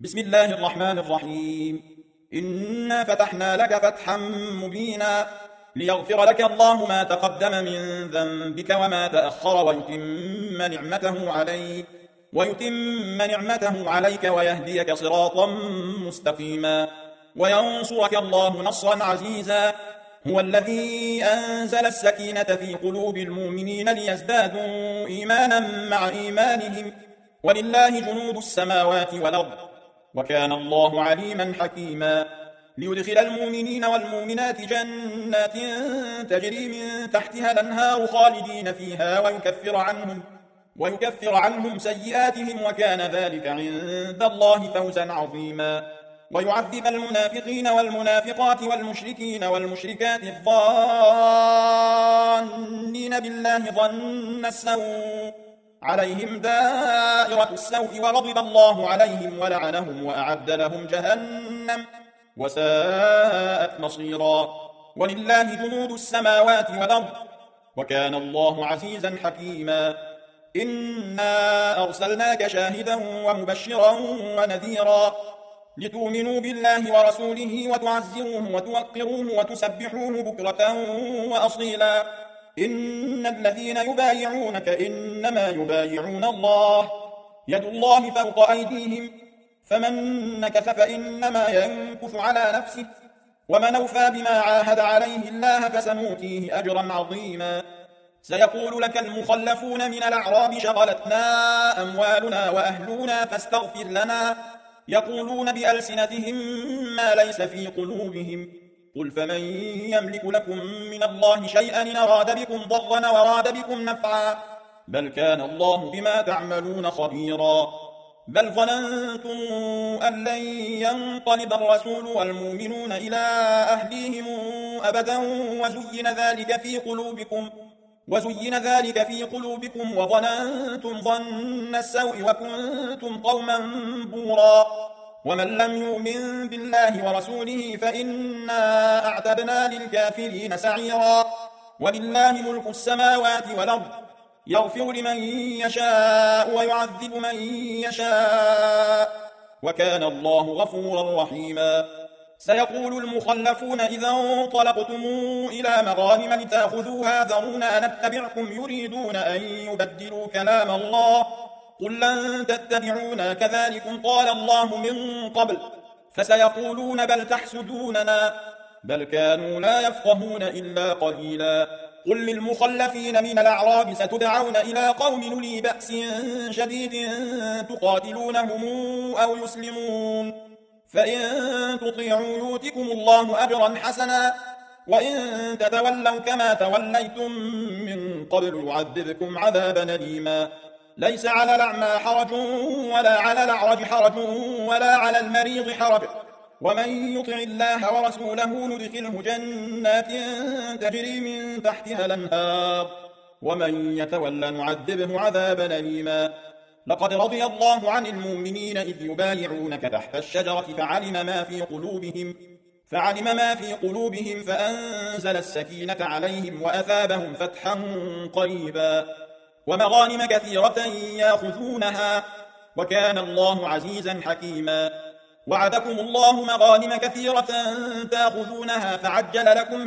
بسم الله الرحمن الرحيم. إنا فتحنا لك فتحا مبينا ليغفر لك الله ما تقدم من ذنبك وما تأخر ويتم نعمته عليك ويهديك صراطا مستقيما وينصرك الله نصرا عزيزا. هو الذي أنزل السكينة في قلوب المؤمنين ليزدادوا إيمانا مع إيمانهم ولله جنود السماوات والأرض وكان الله عليما حكيما. ليدخل المؤمنين والمؤمنات جنات تجري من تحتها الأنهار خالدين فيها ويكفر عنهم سيئاتهم وكان ذلك عند الله فوزا عظيما. ويعذب المنافقين والمنافقات والمشركين والمشركات الظانين بالله ظن السوء عليهم دائرة السوء وغضب الله عليهم ولعنهم وأعد لهم جهنم وساءت مصيرا. ولله جنود السماوات والأرض وكان الله عزيزا حكيما. إنا أرسلناك شاهدا ومبشرا ونذيرا لتؤمنوا بالله ورسوله وتعزروه وتوقروه وتسبحوه بكرة وأصيلا. إن الذين يبايعونك إنما يبايعون الله يد الله فوق أيديهم فمن نكث فإنما ينكث على نفسه ومن أوفى بما عاهد عليه الله فسنؤتيه أجرا عظيما. سيقول لك المخلفون من الأعراب شغلتنا أموالنا وأهلنا فاستغفر لنا يقولون بألسنتهم ما ليس في قلوبهم قل فمن يملك لكم من الله شيئا إن أراد بكم ضرا وراد بكم نفعا بل كان الله بما تعملون خبيرا. بل ظننتم أن لن ينقلب الرسول والمؤمنون إلى أهليهم أبدا وزين ذلك في قلوبكم وظننتم ظن السوء وكنتم قوما بورا. ومن لم يؤمن بالله ورسوله فإنا أعتدنا للكافرين سعيرا. ولله ملك السماوات والأرض يغفر لمن يشاء ويعذب من يشاء وكان الله غفورا رحيما. سيقول المخلفون إذا انطلقتم إلى مغانم لتأخذوها ذرونا نتبعكم يريدون أن يبدلوا كلام الله قل لن تتبعونا كذلكم قال الله من قبل فسيقولون بل تحسدوننا بل كانوا لا يفقهون إلا قليلا. قل للمخلفين من الأعراب ستدعون إلى قوم أولي بأس شديد تقاتلونهم أو يسلمون فإن تطيعوا يؤتكم الله أجرا حسنا وإن تتولوا كما توليتم من قبل يعذبكم عذابا أليما. ليس على الأعمى حرج ولا على الأعرج حرج ولا على المريض حرج ومن يطع الله ورسوله ندخله جنات تجري من تحتها الأنهار ومن يتولى نعذبه عذابا أليما. لقد رضي الله عن المؤمنين إذ يبايعونك تحت الشجرة فعلم ما في قلوبهم فأنزل السكينة عليهم وأثابهم فتحا قريبا ومغانم كثيرة يأخذونها وكان الله عزيزا حكيما. وعدكم الله مغانم كثيرة تأخذونها فعجل لكم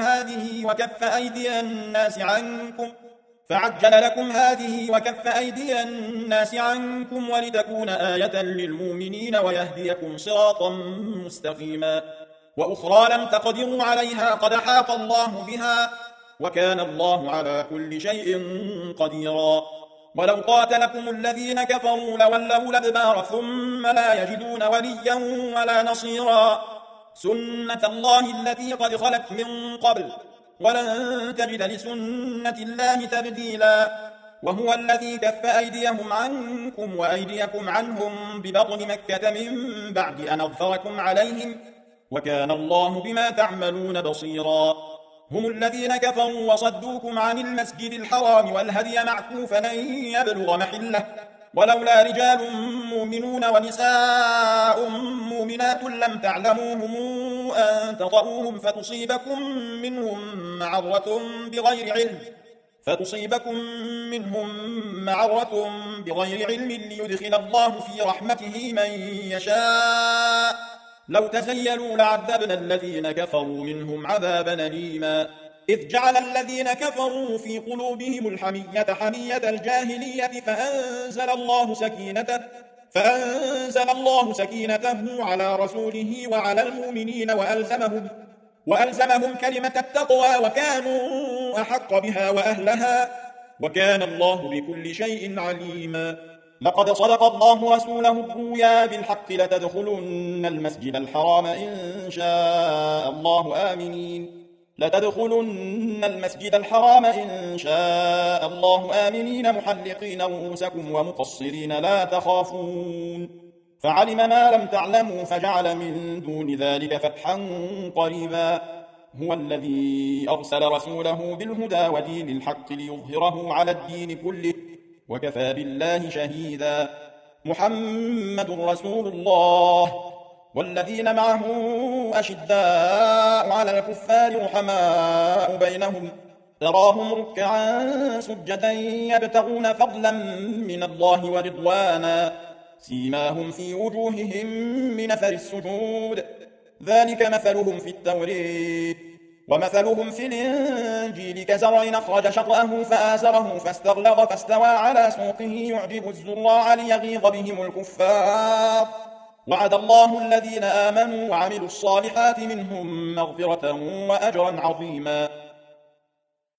هذه وكف أيدي الناس عنكم ولتكون آية للمؤمنين ويهديكم صراطا مستقيما. وأخرى لم تقدروا عليها قد أحاط الله بها وكان الله على كل شيء قديرا. ولو قاتلكم الذين كفروا لولوا الأدبار ثم لا يجدون وليا ولا نصيرا. سنة الله التي قد خلت من قبل ولن تجد لسنة الله تبديلا. وهو الذي كف أيديهم عنكم وأيديكم عنهم ببطن مكة من بعد أن أظفركم عليهم وكان الله بما تعملون بصيرا. هم الذين كفروا وصدوكم عن المسجد الحرام والهدي معكوفا أن يبلغ محله ولولا رجال مؤمنون ونساء مؤمنات لم تعلموهم أن تطؤوهم فتصيبكم منهم معرة بغير علم فتصيبكم منهم معرة بغير علم ليدخل الله في رحمته من يشاء لو تزيلوا لعذبنا الذين كفروا منهم عذابا أليما إذ جعل الذين كفروا في قلوبهم الحمية حمية الجاهلية فأنزل الله سكينته على رسوله وعلى المؤمنين وألزمهم كلمة التقوى وكانوا أحق بها وأهلها وكان الله بكل شيء عليما لقد صدق الله رسوله الرؤيا بالحق لتدخلن المسجد الحرام إن شاء الله آمنين محلقين رؤوسكم ومقصرين لا تخافون فعلم ما لم تعلموا فجعل من دون ذلك فتحا قريبا هو الذي أرسل رسوله بالهدى ودين الحق ليظهره على الدين كله وكفى بالله شهيدا محمد رسول الله والذين معه أشداء على الكفار رحماء بينهم تراهم ركعا سجدا يبتغون فضلا من الله ورضوانا سيماهم في وجوههم من أثر السجود ذلك مثلهم في التوريت ومثلهم في الإنجيل كزرع أخرج شطأه فآزره فاستغلظ فاستوى على سوقه يعجب الزراع ليغيظ بهم الكفار وعد الله الذين آمنوا وعملوا الصالحات منهم مغفرة وأجرا عظيما